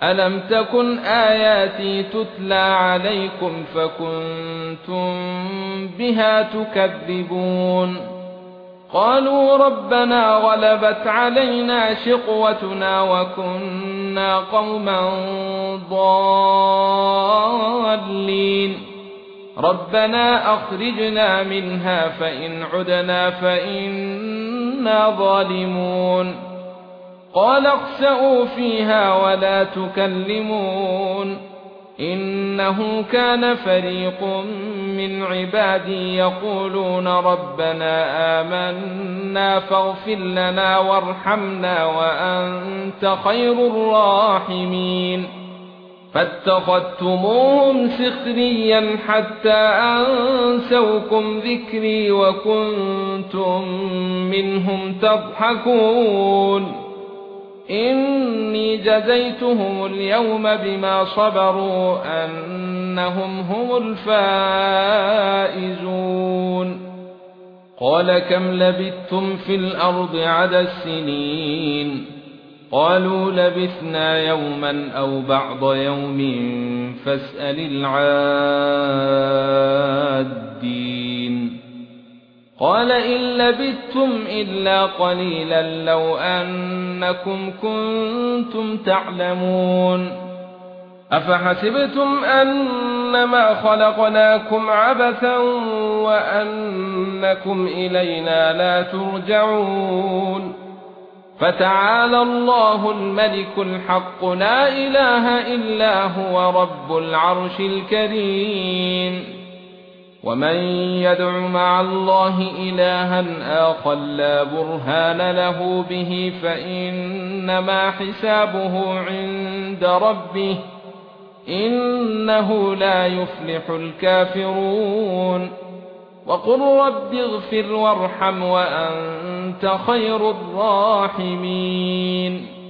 ألم تكن آياتي تتلى عليكم فكنتم بها تكذبون قالوا ربنا غلبت علينا شقوتنا وكنا قوما ضالين ربنا أخرجنا منها فإن عدنا فإنا ظالمون قال اخسئوا فيها ولا تكلمون إنه كان فريق من عبادي يقولون ربنا آمنا فاغفر لنا وارحمنا وأنت خير الراحمين فاتخذتموهم سخريا حتى أنسوكم ذكري وكنتم منهم تضحكون إني جزيتهم اليوم بما صبروا أنهم هم الفائزون قال كم لبثتم في الأرض عدد السنين قالوا لبثنا يوما أو بعض يوم فاسأل العادين قال إن لبثتم إلا قليلا لو أنكم كنتم تعلمون أفحسبتم أنما خلقناكم عبثا وأنكم إلينا لا ترجعون فتعالى الله الملك الحق لا إله إلا هو رب العرش الكريم ومن يدع مع الله إلها آخر لا برهان له به فإنما حسابه عند ربه إنه لا يفلح الكافرون وقل رب اغفر وارحم وأنت خير الراحمين